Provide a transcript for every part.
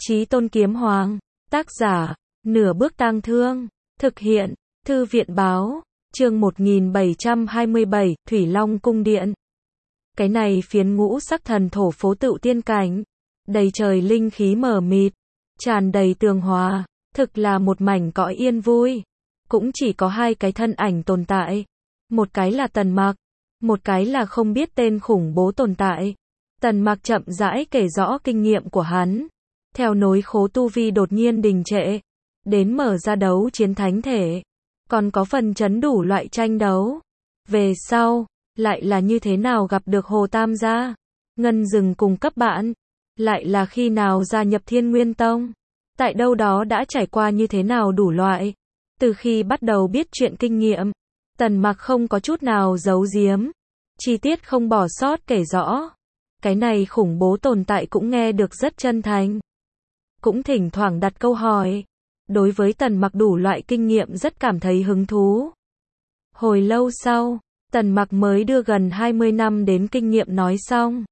Chí Tôn Kiếm Hoàng. Tác giả, Nửa Bước Tang Thương. Thực hiện, Thư viện Báo. Chương 1727, Thủy Long Cung Điện. Cái này phiến ngũ sắc thần thổ phố tựu tiên cảnh. Đầy trời linh khí mờ mịt. Tràn đầy tường hòa. Thực là một mảnh cõi yên vui. Cũng chỉ có hai cái thân ảnh tồn tại. Một cái là Tần Mặc. Một cái là không biết tên khủng bố tồn tại. Tần Mặc chậm rãi kể rõ kinh nghiệm của hắn. Theo nối khố tu vi đột nhiên đình trệ. Đến mở ra đấu chiến thánh thể. Còn có phần chấn đủ loại tranh đấu. Về sau, lại là như thế nào gặp được Hồ Tam gia, Ngân Dừng cùng cấp bạn. Lại là khi nào gia nhập Thiên Nguyên Tông. Tại đâu đó đã trải qua như thế nào đủ loại. Từ khi bắt đầu biết chuyện kinh nghiệm, Tần Mặc không có chút nào giấu giếm. Chi tiết không bỏ sót kể rõ. Cái này khủng bố tồn tại cũng nghe được rất chân thành. Cũng thỉnh thoảng đặt câu hỏi. Đối với Tần Mặc đủ loại kinh nghiệm rất cảm thấy hứng thú. Hồi lâu sau, Tần Mặc mới đưa gần 20 năm đến kinh nghiệm nói xong.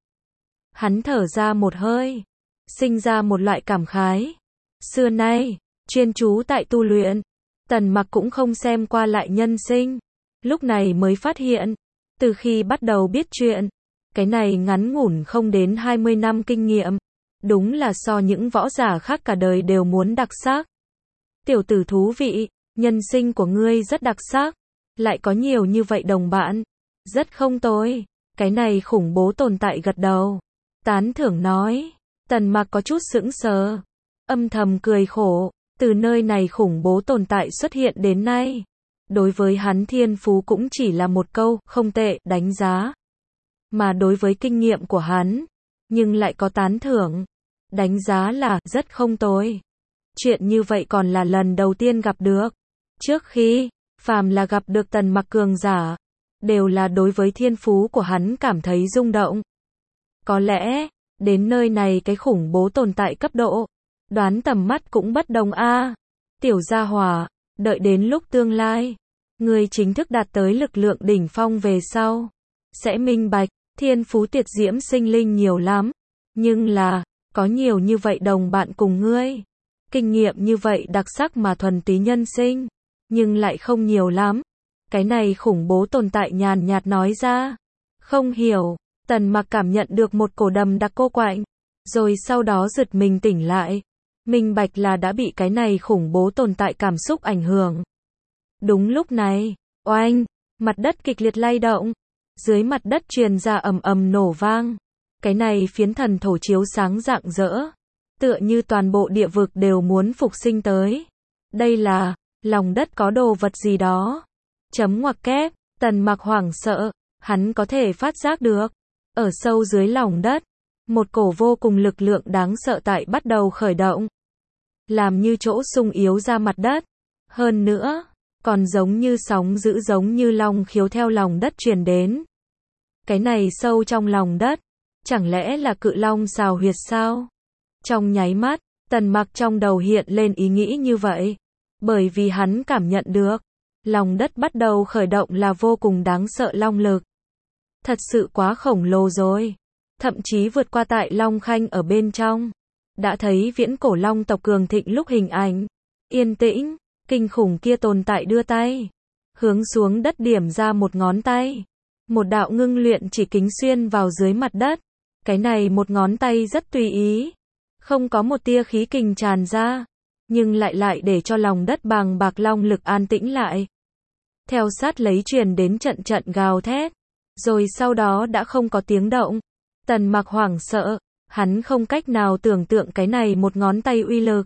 Hắn thở ra một hơi. Sinh ra một loại cảm khái. Xưa nay, chuyên chú tại tu luyện. Tần Mặc cũng không xem qua lại nhân sinh. Lúc này mới phát hiện. Từ khi bắt đầu biết chuyện. Cái này ngắn ngủn không đến 20 năm kinh nghiệm. Đúng là so những võ giả khác cả đời đều muốn đặc sắc. Tiểu tử thú vị, nhân sinh của ngươi rất đặc sắc. Lại có nhiều như vậy đồng bạn. Rất không tồi. Cái này khủng bố tồn tại gật đầu. Tán thưởng nói. Tần Mặc có chút sững sờ. Âm thầm cười khổ. Từ nơi này khủng bố tồn tại xuất hiện đến nay. Đối với hắn thiên phú cũng chỉ là một câu, không tệ, đánh giá. Mà đối với kinh nghiệm của hắn, nhưng lại có tán thưởng. Đánh giá là, rất không tồi. Chuyện như vậy còn là lần đầu tiên gặp được. Trước khi, phàm là gặp được Tần Mặc cường giả, đều là đối với thiên phú của hắn cảm thấy rung động. Có lẽ, đến nơi này cái khủng bố tồn tại cấp độ, đoán tầm mắt cũng bất đồng a. Tiểu gia hỏa, đợi đến lúc tương lai, người chính thức đạt tới lực lượng đỉnh phong về sau, sẽ minh bạch, thiên phú tuyệt diễm sinh linh nhiều lắm. Nhưng là, có nhiều như vậy đồng bạn cùng ngươi. Kinh nghiệm như vậy đặc sắc mà thuần túy nhân sinh, nhưng lại không nhiều lắm. Cái này khủng bố tồn tại nhàn nhạt nói ra. Không hiểu, Tần Mặc cảm nhận được một cổ đầm đặc cô quạnh, rồi sau đó giật mình tỉnh lại. Minh bạch là đã bị cái này khủng bố tồn tại cảm xúc ảnh hưởng. Đúng lúc này, oanh, mặt đất kịch liệt lay động. Dưới mặt đất truyền ra ầm ầm nổ vang. Cái này phiến thần thổ chiếu sáng rạng rỡ. Tựa như toàn bộ địa vực đều muốn phục sinh tới. Đây là, lòng đất có đồ vật gì đó. Chấm ngoặc kép, Tần Mặc hoảng sợ. Hắn có thể phát giác được. Ở sâu dưới lòng đất, một cổ vô cùng lực lượng đáng sợ tại bắt đầu khởi động. Làm như chỗ sung yếu ra mặt đất. Hơn nữa, còn giống như sóng dữ giống như long khiếu theo lòng đất truyền đến. Cái này sâu trong lòng đất. Chẳng lẽ là cự long xào huyệt sao? Trong nháy mắt, Tần Mặc trong đầu hiện lên ý nghĩ như vậy. Bởi vì hắn cảm nhận được, lòng đất bắt đầu khởi động là vô cùng đáng sợ long lực. Thật sự quá khổng lồ rồi. Thậm chí vượt qua tại Long Khanh ở bên trong. Đã thấy viễn cổ long tộc cường thịnh lúc hình ảnh. Yên tĩnh, kinh khủng kia tồn tại đưa tay. Hướng xuống đất điểm ra một ngón tay. Một đạo ngưng luyện chỉ kính xuyên vào dưới mặt đất. Cái này một ngón tay rất tùy ý. Không có một tia khí kình tràn ra. Nhưng lại để cho lòng đất bàng bạc long lực an tĩnh lại. Theo sát lấy truyền đến trận trận gào thét. Rồi sau đó đã không có tiếng động. Tần Mặc hoảng sợ. Hắn không cách nào tưởng tượng cái này một ngón tay uy lực.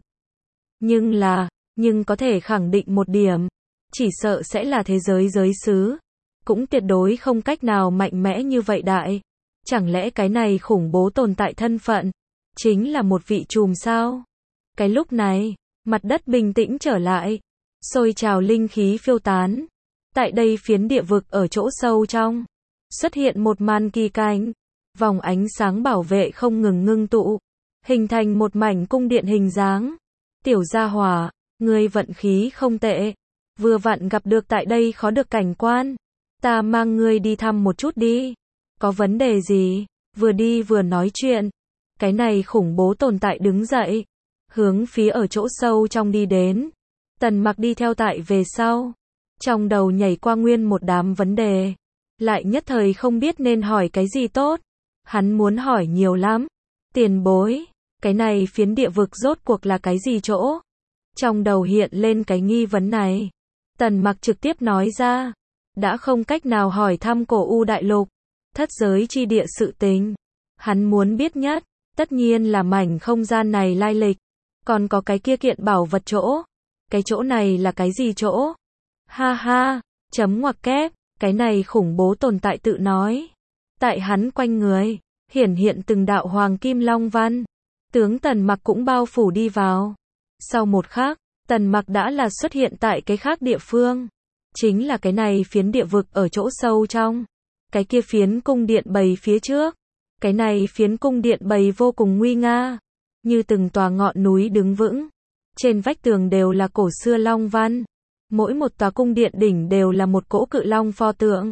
Nhưng có thể khẳng định một điểm. Chỉ sợ sẽ là thế giới giới xứ. Cũng tuyệt đối không cách nào mạnh mẽ như vậy đại. Chẳng lẽ cái này khủng bố tồn tại thân phận chính là một vị trùm sao? Cái lúc này, mặt đất bình tĩnh trở lại, sôi trào linh khí phiêu tán. Tại đây phiến địa vực ở chỗ sâu trong, xuất hiện một màn kỳ cảnh, vòng ánh sáng bảo vệ không ngừng ngưng tụ, hình thành một mảnh cung điện hình dáng. Tiểu gia hỏa, ngươi vận khí không tệ, vừa vặn gặp được tại đây khó được cảnh quan. Ta mang ngươi đi thăm một chút đi. Có vấn đề gì? Vừa đi vừa nói chuyện. Cái này khủng bố tồn tại đứng dậy. hướng phía ở chỗ sâu trong đi đến. Tần Mặc đi theo tại về sau. Trong đầu nhảy qua nguyên một đám vấn đề. Lại nhất thời không biết nên hỏi cái gì tốt. Hắn muốn hỏi nhiều lắm. Tiền bối, cái này phiến địa vực rốt cuộc là cái gì chỗ? Trong đầu hiện lên cái nghi vấn này. Tần Mặc trực tiếp nói ra. Đã không cách nào hỏi thăm cổ U đại lục, thất giới chi địa sự tình. Hắn muốn biết nhất, tất nhiên là mảnh không gian này lai lịch. Còn có cái kia kiện bảo vật chỗ. Cái chỗ này là cái gì chỗ? Ha ha, chấm ngoặc kép, cái này khủng bố tồn tại tự nói. Tại hắn quanh người, hiển hiện từng đạo hoàng kim long văn. Tướng Tần Mặc cũng bao phủ đi vào. Sau một khắc, Tần Mặc đã là xuất hiện tại cái khác địa phương. Chính là cái này phiến địa vực ở chỗ sâu trong. Cái kia phiến cung điện bầy phía trước. Cái này phiến cung điện bầy vô cùng nguy nga. Như từng tòa ngọn núi đứng vững. Trên vách tường đều là cổ xưa long văn. Mỗi một tòa cung điện đỉnh đều là một cỗ cự long pho tượng.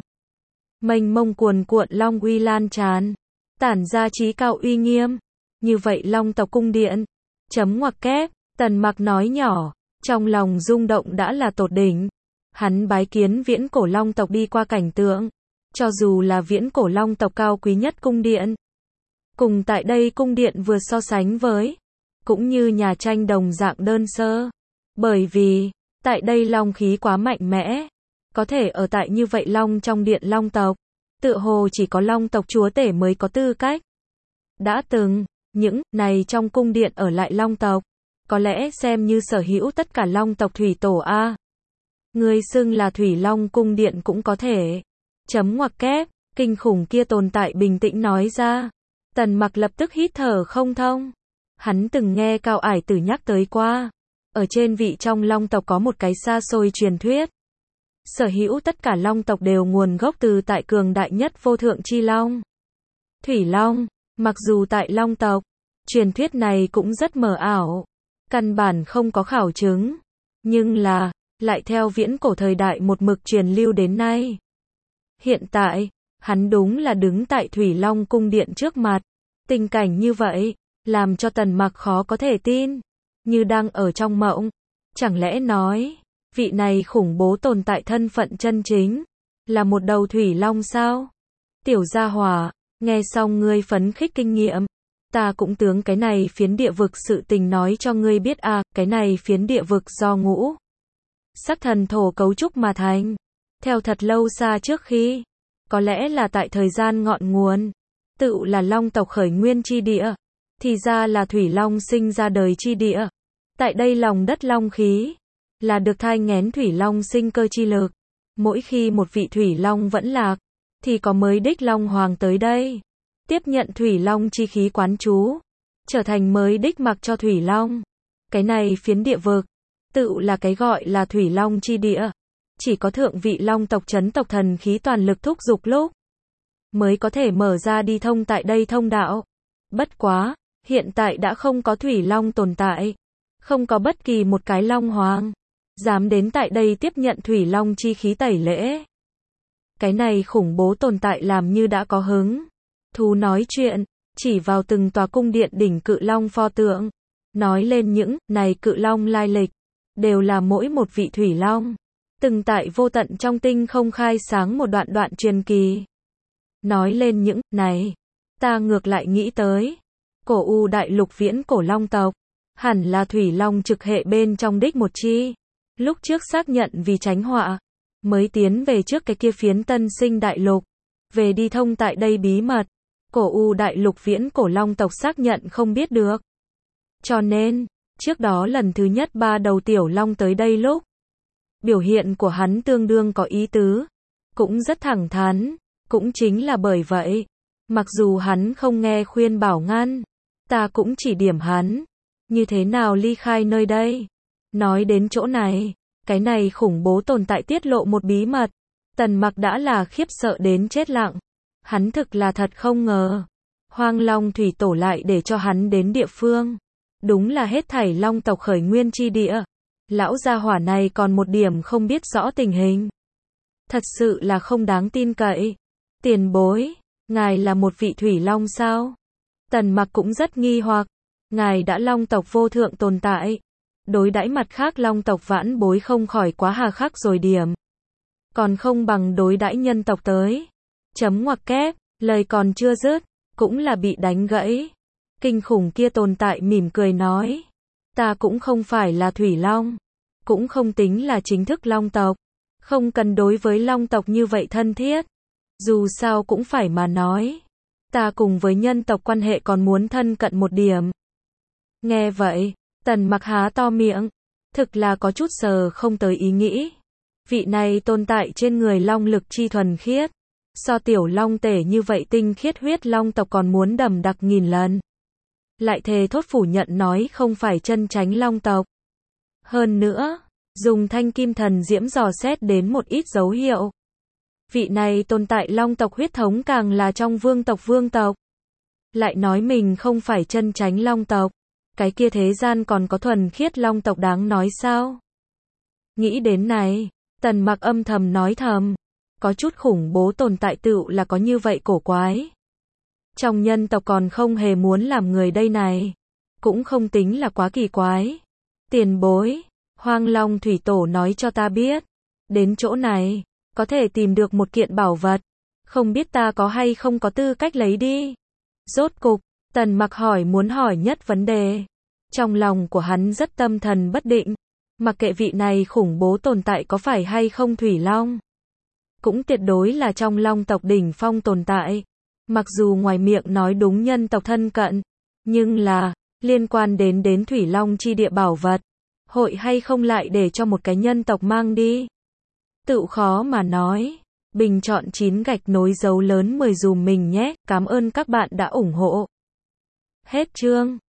Mênh mông cuồn cuộn long uy lan tràn. Tản ra trí cao uy nghiêm. Như vậy long tộc cung điện. Chấm ngoặc kép, Tần Mặc nói nhỏ. Trong lòng rung động đã là tột đỉnh. Hắn bái kiến viễn cổ long tộc đi qua cảnh tượng. Cho dù là viễn cổ long tộc cao quý nhất cung điện. Cùng tại đây cung điện vừa so sánh với. Cũng như nhà tranh đồng dạng đơn sơ. Bởi vì, tại đây long khí quá mạnh mẽ. Có thể ở tại như vậy long trong điện long tộc. Tựa hồ chỉ có long tộc chúa tể mới có tư cách. Đã từng, những này trong cung điện ở lại long tộc. Có lẽ xem như sở hữu tất cả long tộc thủy tổ A. Người xưng là Thủy Long cung điện cũng có thể. Chấm ngoặc kép, kinh khủng kia tồn tại bình tĩnh nói ra. Tần Mặc lập tức hít thở không thông. Hắn từng nghe Cao Ải Tử nhắc tới qua. Ở trên vị trong long tộc có một cái xa xôi truyền thuyết. Sở hữu tất cả long tộc đều nguồn gốc từ tại cường đại nhất vô thượng chi long. Thủy Long, mặc dù tại long tộc, truyền thuyết này cũng rất mờ ảo. Căn bản không có khảo chứng. Nhưng là, lại theo viễn cổ thời đại một mực truyền lưu đến nay. Hiện tại, hắn đúng là đứng tại Thủy Long cung điện trước mặt. Tình cảnh như vậy, làm cho Tần Mặc khó có thể tin. Như đang ở trong mộng. Chẳng lẽ nói, vị này khủng bố tồn tại thân phận chân chính, là một đầu Thủy Long sao? Tiểu gia hỏa, nghe xong ngươi phấn khích kinh nghiệm. Ta cũng tướng cái này phiến địa vực sự tình nói cho ngươi biết à, cái này phiến địa vực do ngũ sắc thần thổ cấu trúc mà thành. Theo thật lâu xa trước khi, có lẽ là tại thời gian ngọn nguồn, tự là long tộc khởi nguyên chi địa, thì ra là Thủy Long sinh ra đời chi địa. Tại đây lòng đất long khí, là được thai nghén Thủy Long sinh cơ chi lực. Mỗi khi một vị Thủy Long vẫn lạc, thì có mới đích Long Hoàng tới đây. Tiếp nhận Thủy Long chi khí quán chú, trở thành mới đích mặc cho Thủy Long. Cái này phiến địa vực, tự là cái gọi là Thủy Long chi địa. Chỉ có thượng vị long tộc chấn tộc thần khí toàn lực thúc giục lúc, mới có thể mở ra đi thông tại đây thông đạo. Bất quá, hiện tại đã không có Thủy Long tồn tại. Không có bất kỳ một cái Long Hoàng dám đến tại đây tiếp nhận Thủy Long chi khí tẩy lễ. Cái này khủng bố tồn tại làm như đã có hứng thú nói chuyện, chỉ vào từng tòa cung điện đỉnh cự long pho tượng, nói lên những này cự long lai lịch, đều là mỗi một vị Thủy Long, từng tại vô tận trong tinh không khai sáng một đoạn đoạn truyền kỳ. Nói lên những này, ta ngược lại nghĩ tới, cổ U đại lục viễn cổ long tộc, hẳn là Thủy Long trực hệ bên trong đích một chi. Lúc trước xác nhận vì tránh họa, mới tiến về trước cái kia phiến tân sinh đại lục, về đi thông tại đây bí mật. Cổ U đại lục viễn cổ long tộc xác nhận không biết được. Cho nên, trước đó lần thứ nhất 3 đầu tiểu long tới đây lúc, biểu hiện của hắn tương đương có ý tứ, cũng rất thẳng thắn, cũng chính là bởi vậy, mặc dù hắn không nghe khuyên bảo ngăn, ta cũng chỉ điểm hắn, như thế nào ly khai nơi đây. Nói đến chỗ này, cái này khủng bố tồn tại tiết lộ một bí mật, Tần Mặc đã là khiếp sợ đến chết lặng. Hắn thực là thật không ngờ, Hoang Long thủy tổ lại để cho hắn đến địa phương, đúng là hết thảy long tộc khởi nguyên chi địa. Lão gia hỏa này còn một điểm không biết rõ tình hình, thật sự là không đáng tin cậy. Tiền bối, ngài là một vị Thủy Long sao? Tần Mặc cũng rất nghi hoặc. Ngài đã long tộc vô thượng tồn tại. Đối đãi mặt khác long tộc vãn bối không khỏi quá hà khắc rồi điểm. Còn không bằng đối đãi nhân tộc tới. Chấm ngoặc kép, lời còn chưa dứt, cũng là bị đánh gãy. Kinh khủng kia tồn tại mỉm cười nói. Ta cũng không phải là thủy long. Cũng không tính là chính thức long tộc. Không cần đối với long tộc như vậy thân thiết. Dù sao cũng phải mà nói. Ta cùng với nhân tộc quan hệ còn muốn thân cận một điểm. Nghe vậy, Tần Mặc há to miệng. Thực là có chút sờ không tới ý nghĩ. Vị này tồn tại trên người long lực chi thuần khiết. So tiểu long tể như vậy tinh khiết huyết long tộc còn muốn đậm đặc nghìn lần. Lại thề thốt phủ nhận nói không phải chân chánh long tộc. Hơn nữa, dùng thanh kim thần diễm dò xét đến một ít dấu hiệu. Vị này tồn tại long tộc huyết thống càng là trong vương tộc. Lại nói mình không phải chân chánh long tộc. Cái kia thế gian còn có thuần khiết long tộc đáng nói sao? Nghĩ đến này, Tần Mặc âm thầm nói thầm. Có chút khủng bố tồn tại tựu là có như vậy cổ quái. Trong nhân tộc còn không hề muốn làm người đây này. Cũng không tính là quá kỳ quái. Tiền bối, Hoang Long Thủy Tổ nói cho ta biết. Đến chỗ này, có thể tìm được một kiện bảo vật. Không biết ta có hay không có tư cách lấy đi. Rốt cục, Tần Mặc hỏi muốn hỏi nhất vấn đề. Trong lòng của hắn rất tâm thần bất định. Mặc kệ vị này khủng bố tồn tại có phải hay không Thủy Long. Cũng tuyệt đối là trong long tộc đỉnh phong tồn tại. Mặc dù ngoài miệng nói đúng nhân tộc thân cận. Nhưng là, liên quan đến Thủy Long chi địa bảo vật. Hội hay không lại để cho một cái nhân tộc mang đi. Tự khó mà nói. Bình chọn 9 gạch nối dấu lớn 10 dùm mình nhé. Cảm ơn các bạn đã ủng hộ. Hết chương.